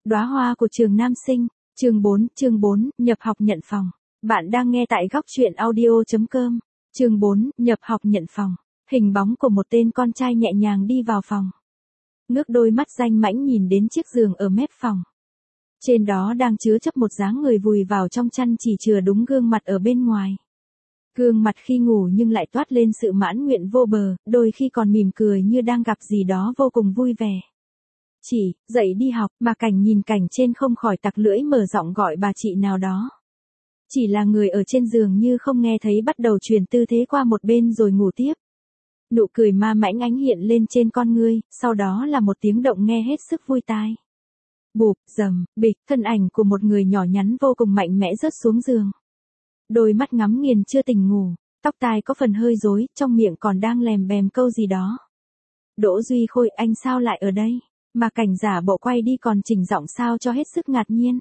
Đóa hoa của trường nam sinh, chương 4, nhập học nhận phòng. Bạn đang nghe tại góc truyện audio.com. Chương 4, nhập học nhận phòng. Hình bóng của một tên con trai nhẹ nhàng đi vào phòng. Ngước đôi mắt danh mãnh nhìn đến chiếc giường ở mép phòng. Trên đó đang chứa chấp một dáng người vùi vào trong chăn chỉ chừa đúng gương mặt ở bên ngoài. Gương mặt khi ngủ nhưng lại toát lên sự mãn nguyện vô bờ, đôi khi còn mỉm cười như đang gặp gì đó vô cùng vui vẻ. Chị, dậy đi học, bà Cảnh nhìn cảnh trên không khỏi tặc lưỡi mở giọng gọi bà chị nào đó. Chỉ là người ở trên giường như không nghe thấy bắt đầu chuyển tư thế qua một bên rồi ngủ tiếp. Nụ cười ma mãnh ánh hiện lên trên con ngươi, sau đó là một tiếng động nghe hết sức vui tai. Bụp, rầm, bịch, thân ảnh của một người nhỏ nhắn vô cùng mạnh mẽ rớt xuống giường. Đôi mắt ngắm nghiền chưa tỉnh ngủ, tóc tai có phần hơi rối, trong miệng còn đang lèm bèm câu gì đó. Đỗ Duy Khôi, anh sao lại ở đây? Mà Cảnh giả bộ quay đi còn chỉnh giọng sao cho hết sức ngạc nhiên.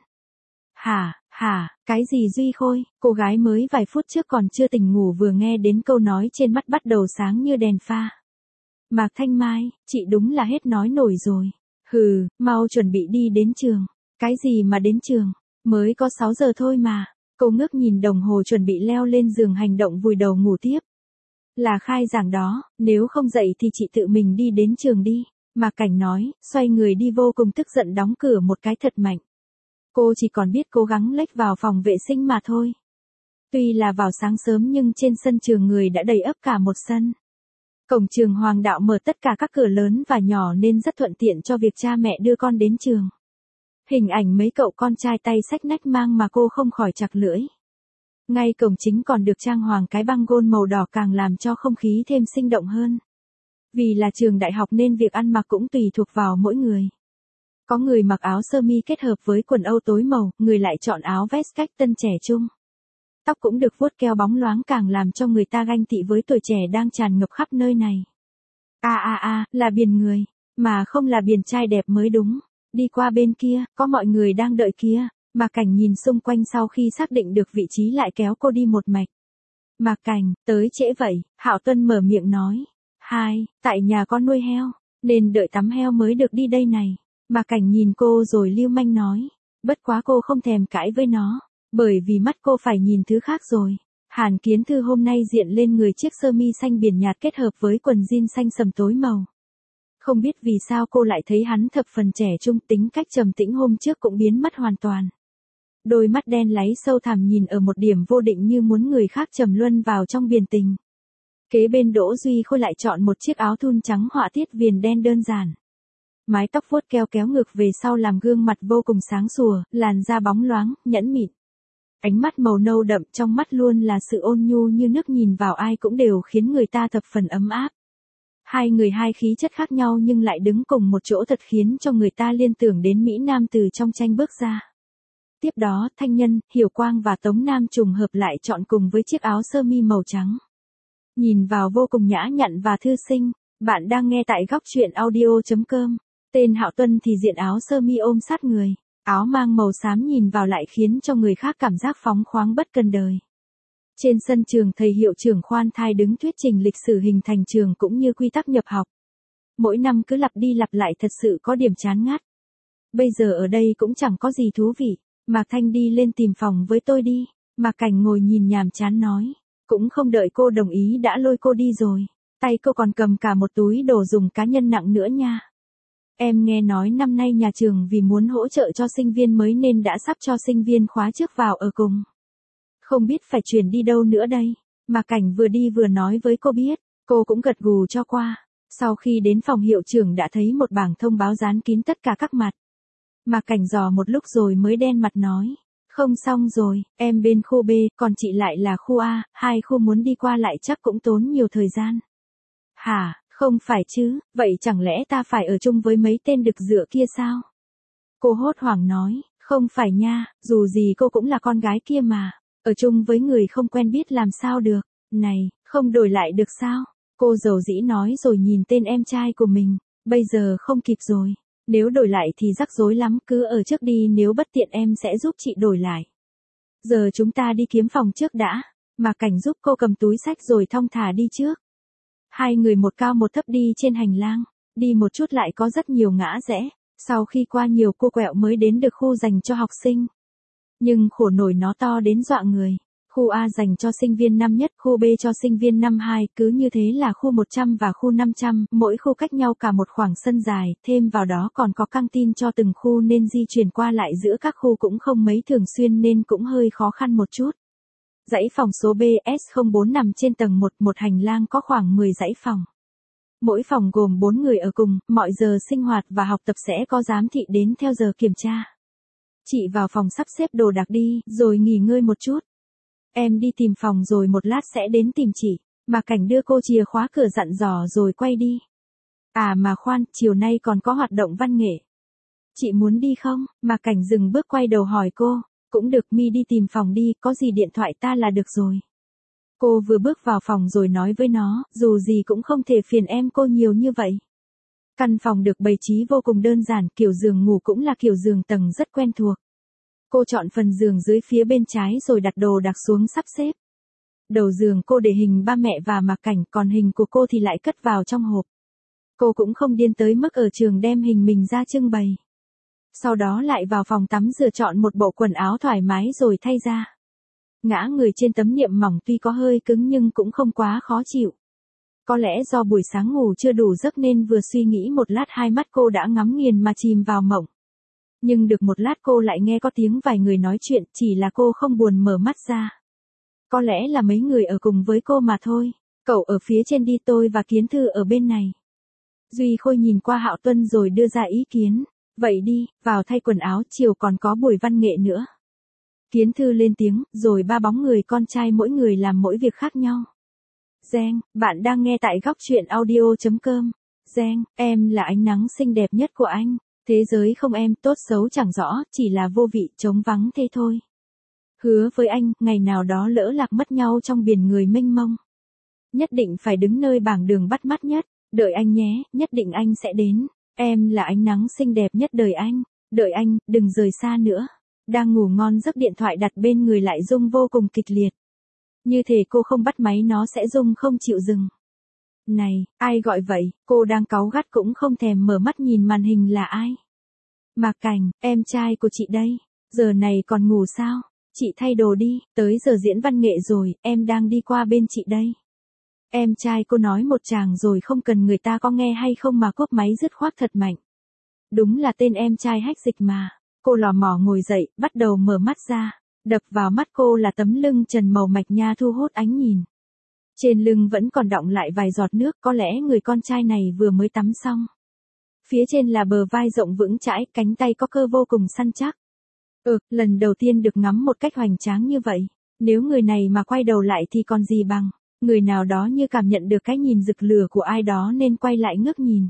Hả, cái gì Duy Khôi? Cô gái mới vài phút trước còn chưa tỉnh ngủ vừa nghe đến câu nói trên mắt bắt đầu sáng như đèn pha. Mạc Thanh Mai, chị đúng là hết nói nổi rồi. Hừ, mau chuẩn bị đi đến trường. Cái gì mà đến trường? Mới có 6 giờ thôi mà. Cô ngước nhìn đồng hồ chuẩn bị leo lên giường hành động vùi đầu ngủ tiếp. Là khai giảng đó, nếu không dậy thì chị tự mình đi đến trường đi. Mạc Cảnh nói, xoay người đi vô cùng tức giận đóng cửa một cái thật mạnh. Cô chỉ còn biết cố gắng lách vào phòng vệ sinh mà thôi. Tuy là vào sáng sớm nhưng trên sân trường người đã đầy ắp cả một sân. Cổng trường Hoàng Đạo mở tất cả các cửa lớn và nhỏ nên rất thuận tiện cho việc cha mẹ đưa con đến trường. Hình ảnh mấy cậu con trai tay xách nách mang mà cô không khỏi chặt lưỡi. Ngay cổng chính còn được trang hoàng cái băng gôn màu đỏ càng làm cho không khí thêm sinh động hơn. Vì là trường đại học nên việc ăn mặc cũng tùy thuộc vào mỗi người. Có người mặc áo sơ mi kết hợp với quần âu tối màu, người lại chọn áo vest cách tân trẻ trung. Tóc cũng được vuốt keo bóng loáng càng làm cho người ta ganh tị với tuổi trẻ đang tràn ngập khắp nơi này. Là biển người, mà không là biển trai đẹp mới đúng. Đi qua bên kia, có mọi người đang đợi kia. Mạc Cảnh nhìn xung quanh sau khi xác định được vị trí lại kéo cô đi một mạch. Mạc Cảnh, tới trễ vậy, Hạo Tuân mở miệng nói. Tại nhà con nuôi heo, nên đợi tắm heo mới được đi đây này. Mạc Cảnh nhìn cô rồi lưu manh nói. Bất quá cô không thèm cãi với nó, bởi vì mắt cô phải nhìn thứ khác rồi. Hàn Kiến Thư hôm nay diện lên người chiếc sơ mi xanh biển nhạt kết hợp với quần jean xanh sầm tối màu. Không biết vì sao cô lại thấy hắn thập phần trẻ trung, tính cách trầm tĩnh hôm trước cũng biến mất hoàn toàn. Đôi mắt đen láy sâu thẳm nhìn ở một điểm vô định như muốn người khác trầm luân vào trong biển tình. Kế bên Đỗ Duy Khôi lại chọn một chiếc áo thun trắng họa tiết viền đen đơn giản. Mái tóc vuốt keo kéo ngược về sau làm gương mặt vô cùng sáng sủa, làn da bóng loáng, nhẫn mịn. Ánh mắt màu nâu đậm trong mắt luôn là sự ôn nhu như nước nhìn vào ai cũng đều khiến người ta thập phần ấm áp. Hai người hai khí chất khác nhau nhưng lại đứng cùng một chỗ thật khiến cho người ta liên tưởng đến Mỹ Nam từ trong tranh bước ra. Tiếp đó, Thanh Nhân, Hiểu Quang và Tống Nam trùng hợp lại chọn cùng với chiếc áo sơ mi màu trắng. Nhìn vào vô cùng nhã nhặn và thư sinh. Bạn đang nghe tại góc truyện audio.com. Tên Hạo Tuân thì diện áo sơ mi ôm sát người. Áo mang màu xám nhìn vào lại khiến cho người khác cảm giác phóng khoáng bất cần đời. Trên sân trường thầy hiệu trưởng khoan thai đứng thuyết trình lịch sử hình thành trường cũng như quy tắc nhập học. Mỗi năm cứ lặp đi lặp lại thật sự có điểm chán ngắt. Bây giờ ở đây cũng chẳng có gì thú vị. Mạc Thanh đi lên tìm phòng với tôi đi. Mạc Cảnh ngồi nhìn nhàm chán nói. Cũng không đợi cô đồng ý đã lôi cô đi rồi. Tay cô còn cầm cả một túi đồ dùng cá nhân nặng nữa nha. Em nghe nói năm nay nhà trường vì muốn hỗ trợ cho sinh viên mới nên đã sắp cho sinh viên khóa trước vào ở cùng. Không biết phải chuyển đi đâu nữa đây. Mạc Cảnh vừa đi vừa nói với cô biết. Cô cũng gật gù cho qua. Sau khi đến phòng hiệu trưởng đã thấy một bảng thông báo dán kín tất cả các mặt. Mạc Cảnh dò một lúc rồi mới đen mặt nói. Không xong rồi, em bên khu B, còn chị lại là khu A, hai khu muốn đi qua lại chắc cũng tốn nhiều thời gian. Hả, không phải chứ, vậy chẳng lẽ ta phải ở chung với mấy tên đực dựa kia sao? Cô hốt hoảng nói, không phải nha, dù gì cô cũng là con gái kia mà, ở chung với người không quen biết làm sao được, này, không đổi lại được sao? Cô dầu dĩ nói rồi nhìn tên em trai của mình, bây giờ không kịp rồi. Nếu đổi lại thì rắc rối lắm, cứ ở trước đi, nếu bất tiện em sẽ giúp chị đổi lại. Giờ chúng ta đi kiếm phòng trước đã. Mạc Cảnh giúp cô cầm túi xách rồi thong thả đi trước. Hai người một cao một thấp đi trên hành lang, đi một chút lại có rất nhiều ngã rẽ. Sau khi qua nhiều cô quẹo mới đến được khu dành cho học sinh. Nhưng khổ nổi nó to đến dọa người. Khu A dành cho sinh viên năm nhất, khu B cho sinh viên năm 2, cứ như thế là khu 100 và khu 500, mỗi khu cách nhau cả một khoảng sân dài, thêm vào đó còn có căng tin cho từng khu nên di chuyển qua lại giữa các khu cũng không mấy thường xuyên nên cũng hơi khó khăn một chút. Dãy phòng số BS04 nằm trên tầng 1, một hành lang có khoảng 10 dãy phòng. Mỗi phòng gồm 4 người ở cùng, mọi giờ sinh hoạt và học tập sẽ có giám thị đến theo giờ kiểm tra. Chị vào phòng sắp xếp đồ đạc đi, rồi nghỉ ngơi một chút. Em đi tìm phòng rồi một lát sẽ đến tìm chị. Mà Cảnh đưa cô chìa khóa cửa dặn dò rồi quay đi. À mà khoan, chiều nay còn có hoạt động văn nghệ. Chị muốn đi không? Mà Cảnh dừng bước quay đầu hỏi cô. Cũng được, mi đi tìm phòng đi, có gì điện thoại ta là được rồi. Cô vừa bước vào phòng rồi nói với nó, dù gì cũng không thể phiền em cô nhiều như vậy. Căn phòng được bày trí vô cùng đơn giản, kiểu giường ngủ cũng là kiểu giường tầng rất quen thuộc. Cô chọn phần giường dưới phía bên trái rồi đặt đồ đạc xuống sắp xếp. Đầu giường cô để hình ba mẹ và Mạc Cảnh, còn hình của cô thì lại cất vào trong hộp. Cô cũng không điên tới mức ở trường đem hình mình ra trưng bày. Sau đó lại vào phòng tắm rửa chọn một bộ quần áo thoải mái rồi thay ra. Ngã người trên tấm niệm mỏng tuy có hơi cứng nhưng cũng không quá khó chịu. Có lẽ do buổi sáng ngủ chưa đủ giấc nên vừa suy nghĩ một lát hai mắt cô đã ngắm nghiền mà chìm vào mộng. Nhưng được một lát cô lại nghe có tiếng vài người nói chuyện, chỉ là cô không buồn mở mắt ra. Có lẽ là mấy người ở cùng với cô mà thôi. Cậu ở phía trên đi, tôi và Kiến Thư ở bên này. Duy Khôi nhìn qua Hạo Tuân rồi đưa ra ý kiến. Vậy đi, vào thay quần áo, chiều còn có buổi văn nghệ nữa. Kiến Thư lên tiếng, rồi ba bóng người con trai mỗi người làm mỗi việc khác nhau. Giang, bạn đang nghe tại góc truyện audio.com. Giang, em là ánh nắng xinh đẹp nhất của anh. Thế giới không em, tốt xấu chẳng rõ, chỉ là vô vị, trống vắng thế thôi. Hứa với anh, ngày nào đó lỡ lạc mất nhau trong biển người mênh mông. Nhất định phải đứng nơi bảng đường bắt mắt nhất, đợi anh nhé, nhất định anh sẽ đến. Em là ánh nắng xinh đẹp nhất đời anh, đợi anh, đừng rời xa nữa. Đang ngủ ngon giấc điện thoại đặt bên người lại rung vô cùng kịch liệt. Như thể cô không bắt máy nó sẽ rung không chịu dừng. Này, ai gọi vậy, cô đang cáu gắt cũng không thèm mở mắt nhìn màn hình là ai. Mạc Cảnh, em trai của chị đây, giờ này còn ngủ sao? Chị thay đồ đi, tới giờ diễn văn nghệ rồi, em đang đi qua bên chị đây. Em trai cô nói một tràng rồi không cần người ta có nghe hay không mà cốp máy dứt khoát thật mạnh. Đúng là tên em trai Hách Dịch mà. Cô lò mò ngồi dậy, bắt đầu mở mắt ra. Đập vào mắt cô là tấm lưng trần màu mạch nha thu hút ánh nhìn. Trên lưng vẫn còn đọng lại vài giọt nước, có lẽ người con trai này vừa mới tắm xong. Phía trên là bờ vai rộng vững chãi, cánh tay có cơ vô cùng săn chắc. Lần đầu tiên được ngắm một cách hoành tráng như vậy. Nếu người này mà quay đầu lại thì còn gì bằng. Người nào đó như cảm nhận được cái nhìn rực lửa của ai đó nên quay lại ngước nhìn.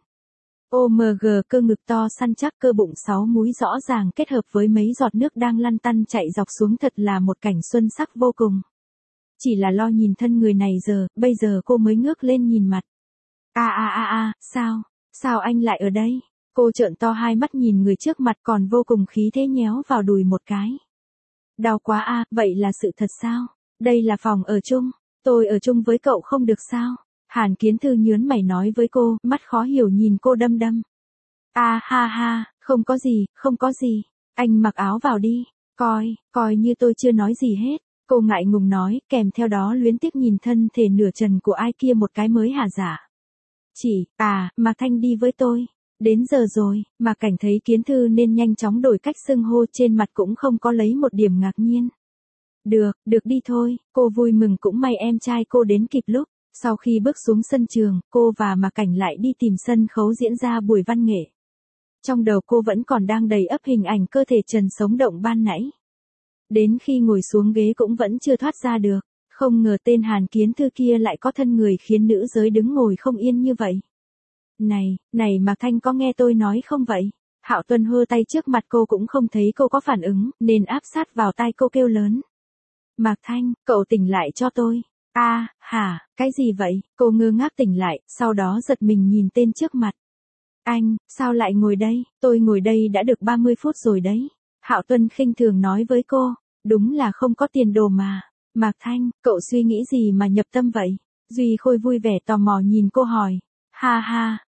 OMG, cơ ngực to săn chắc, cơ bụng 6 múi rõ ràng kết hợp với mấy giọt nước đang lăn tăn chạy dọc xuống, thật là một cảnh xuân sắc vô cùng. Chỉ là lo nhìn thân người này bây giờ cô mới ngước lên nhìn mặt. Sao anh lại ở đây? Cô trợn to hai mắt nhìn người trước mặt còn vô cùng khí thế nhéo vào đùi một cái. Đau quá vậy là sự thật sao? Đây là phòng ở chung, tôi ở chung với cậu không được sao? Hàn Kiến Thư nhớn mày nói với cô, mắt khó hiểu nhìn cô đăm đăm. Không có gì, anh mặc áo vào đi, coi như tôi chưa nói gì hết. Cô ngại ngùng nói, kèm theo đó luyến tiếc nhìn thân thể nửa trần của ai kia một cái mới hả dạ. Mạc Thanh đi với tôi. Đến giờ rồi, mà Cảnh thấy Kiến Thư nên nhanh chóng đổi cách xưng hô, trên mặt cũng không có lấy một điểm ngạc nhiên. Được đi thôi, cô vui mừng, cũng may em trai cô đến kịp lúc. Sau khi bước xuống sân trường, cô và Mạc Cảnh lại đi tìm sân khấu diễn ra buổi văn nghệ. Trong đầu cô vẫn còn đang đầy ắp hình ảnh cơ thể trần sống động ban nãy. Đến khi ngồi xuống ghế cũng vẫn chưa thoát ra được, không ngờ tên Hàn Kiến Thư kia lại có thân người khiến nữ giới đứng ngồi không yên như vậy. Này Mạc Thanh, có nghe tôi nói không vậy? Hạo Tuân hơ tay trước mặt cô cũng không thấy cô có phản ứng, nên áp sát vào tai cô kêu lớn. Mạc Thanh, cậu tỉnh lại cho tôi. Cái gì vậy? Cô ngơ ngác tỉnh lại, sau đó giật mình nhìn tên trước mặt. Anh, sao lại ngồi đây? Tôi ngồi đây đã được 30 phút rồi đấy. Hạo Tuân khinh thường nói với cô, đúng là không có tiền đồ mà. Mạc Thanh, cậu suy nghĩ gì mà nhập tâm vậy? Duy Khôi vui vẻ tò mò nhìn cô hỏi.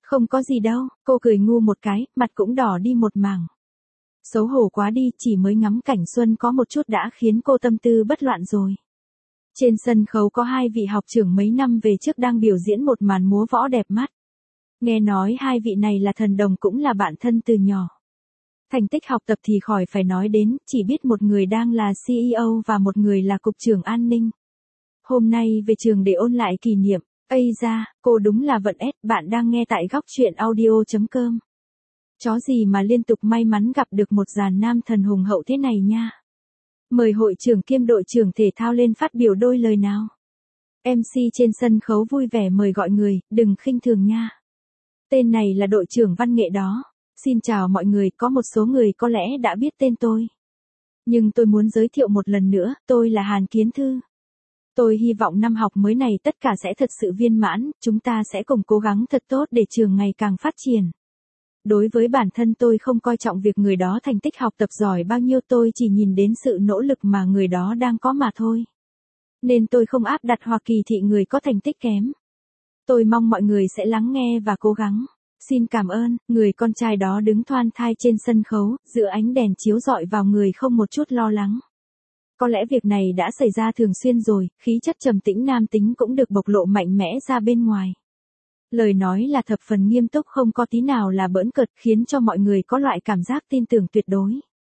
Không có gì đâu, cô cười ngu một cái, mặt cũng đỏ đi một mảng. Xấu hổ quá đi, chỉ mới ngắm cảnh xuân có một chút đã khiến cô tâm tư bất loạn rồi. Trên sân khấu có hai vị học trưởng mấy năm về trước đang biểu diễn một màn múa võ đẹp mắt. Nghe nói hai vị này là thần đồng cũng là bạn thân từ nhỏ. Thành tích học tập thì khỏi phải nói đến, chỉ biết một người đang là CEO và một người là cục trưởng an ninh. Hôm nay về trường để ôn lại kỷ niệm. Ây da, cô đúng là vận S, bạn đang nghe tại góc truyện audio.com. Chó gì mà liên tục may mắn gặp được một dàn nam thần hùng hậu thế này nha. Mời hội trưởng kiêm đội trưởng thể thao lên phát biểu đôi lời nào. MC trên sân khấu vui vẻ mời gọi người, đừng khinh thường nha. Tên này là đội trưởng văn nghệ đó. Xin chào mọi người, có một số người có lẽ đã biết tên tôi. Nhưng tôi muốn giới thiệu một lần nữa, tôi là Hàn Kiến Thư. Tôi hy vọng năm học mới này tất cả sẽ thật sự viên mãn, chúng ta sẽ cùng cố gắng thật tốt để trường ngày càng phát triển. Đối với bản thân tôi không coi trọng việc người đó thành tích học tập giỏi bao nhiêu, tôi chỉ nhìn đến sự nỗ lực mà người đó đang có mà thôi. Nên tôi không áp đặt hoặc kỳ thị người có thành tích kém. Tôi mong mọi người sẽ lắng nghe và cố gắng. Xin cảm ơn, người con trai đó đứng thoăn thai trên sân khấu, giữa ánh đèn chiếu rọi vào người không một chút lo lắng. Có lẽ việc này đã xảy ra thường xuyên rồi, khí chất trầm tĩnh nam tính cũng được bộc lộ mạnh mẽ ra bên ngoài. Lời nói là thập phần nghiêm túc, không có tí nào là bỡn cợt, khiến cho mọi người có loại cảm giác tin tưởng tuyệt đối.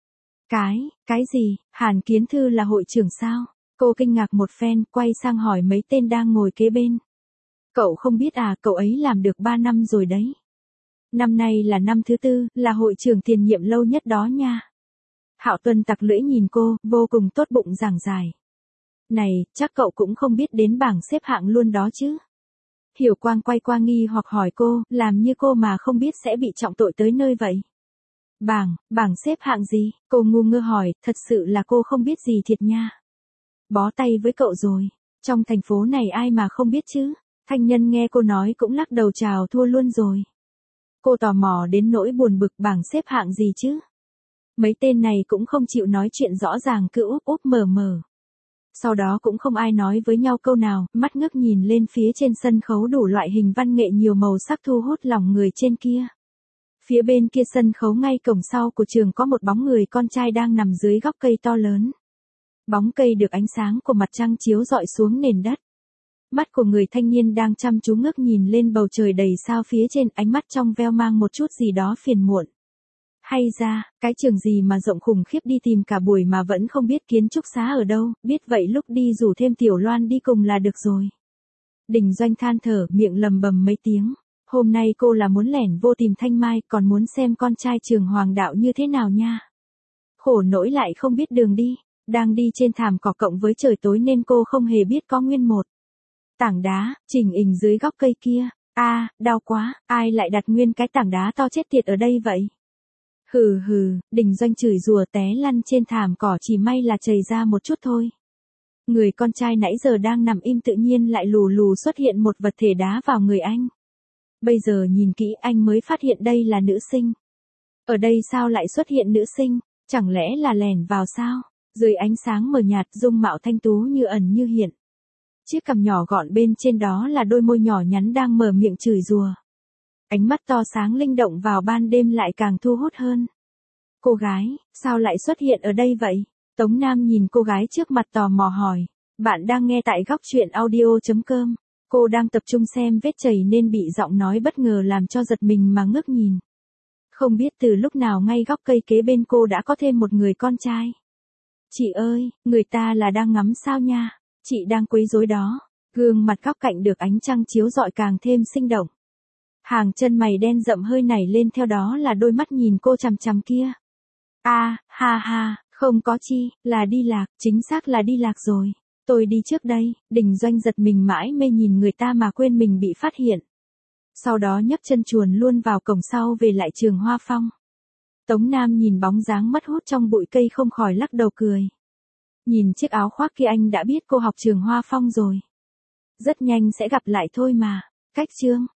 Cái gì, Hàn Kiến Thư là hội trưởng sao? Cô kinh ngạc một phen, quay sang hỏi mấy tên đang ngồi kế bên. Cậu không biết à, cậu ấy làm được 3 năm rồi đấy. Năm nay là năm thứ 4, là hội trưởng tiền nhiệm lâu nhất đó nha. Hạo Tuân tặc lưỡi nhìn cô, vô cùng tốt bụng giảng giải. Này, chắc cậu cũng không biết đến bảng xếp hạng luôn đó chứ. Hiểu Quang quay qua nghi hoặc hỏi cô, làm như cô mà không biết sẽ bị trọng tội tới nơi vậy. Bảng xếp hạng gì? Cô ngu ngơ hỏi, thật sự là cô không biết gì thiệt nha. Bó tay với cậu rồi, trong thành phố này ai mà không biết chứ. Thanh Nhân nghe cô nói cũng lắc đầu chào thua luôn rồi. Cô tò mò đến nỗi buồn bực, bảng xếp hạng gì chứ? Mấy tên này cũng không chịu nói chuyện rõ ràng, cứ úp úp mở mở. Sau đó cũng không ai nói với nhau câu nào, mắt ngước nhìn lên phía trên sân khấu đủ loại hình văn nghệ nhiều màu sắc thu hút lòng người trên kia. Phía bên kia sân khấu ngay cổng sau của trường có một bóng người con trai đang nằm dưới gốc cây to lớn. Bóng cây được ánh sáng của mặt trăng chiếu rọi xuống nền đất. Mắt của người thanh niên đang chăm chú ngước nhìn lên bầu trời đầy sao phía trên, ánh mắt trong veo mang một chút gì đó phiền muộn. Hay ra, cái trường gì mà rộng khủng khiếp, đi tìm cả buổi mà vẫn không biết kiến trúc xá ở đâu, biết vậy lúc đi rủ thêm Tiểu Loan đi cùng là được rồi. Đình Doanh than thở, miệng lầm bầm mấy tiếng. Hôm nay cô là muốn lẻn vô tìm Thanh Mai, còn muốn xem con trai trường Hoàng đạo như thế nào nha. Khổ nỗi lại không biết đường đi, đang đi trên thảm cỏ cộng với trời tối nên cô không hề biết có nguyên một tảng đá chỉnh ình dưới gốc cây kia. Đau quá, ai lại đặt nguyên cái tảng đá to chết tiệt ở đây vậy? Hừ, Đình Doanh chửi rủa té lăn trên thảm cỏ, chỉ may là chảy ra một chút thôi. Người con trai nãy giờ đang nằm im tự nhiên lại lù lù xuất hiện một vật thể đá vào người anh. Bây giờ nhìn kỹ anh mới phát hiện đây là nữ sinh. Ở đây sao lại xuất hiện nữ sinh? Chẳng lẽ là lẻn vào sao? Dưới ánh sáng mờ nhạt, dung mạo thanh tú như ẩn như hiện. Chiếc cằm nhỏ gọn bên trên đó là đôi môi nhỏ nhắn đang mở miệng chửi rủa. Ánh mắt to sáng linh động vào ban đêm lại càng thu hút hơn. Cô gái, sao lại xuất hiện ở đây vậy? Tống Nam nhìn cô gái trước mặt tò mò hỏi. Bạn đang nghe tại góc truyện audio.com. Cô đang tập trung xem vết chảy nên bị giọng nói bất ngờ làm cho giật mình mà ngước nhìn. Không biết từ lúc nào ngay góc cây kế bên cô đã có thêm một người con trai. Chị ơi, người ta là đang ngắm sao nha? Chị đang quấy rối đó. Gương mặt góc cạnh được ánh trăng chiếu rọi càng thêm sinh động. Hàng chân mày đen rậm hơi nảy lên, theo đó là đôi mắt nhìn cô chằm chằm kia. Ha, không có chi, là đi lạc, chính xác là đi lạc rồi. Tôi đi trước đây. Đình Doanh giật mình mãi mê nhìn người ta mà quên mình bị phát hiện. Sau đó nhấc chân chuồn luôn vào cổng sau về lại trường Hoa Phong. Tống Nam nhìn bóng dáng mất hút trong bụi cây không khỏi lắc đầu cười. Nhìn chiếc áo khoác kia anh đã biết cô học trường Hoa Phong rồi. Rất nhanh sẽ gặp lại thôi mà. Cách chương.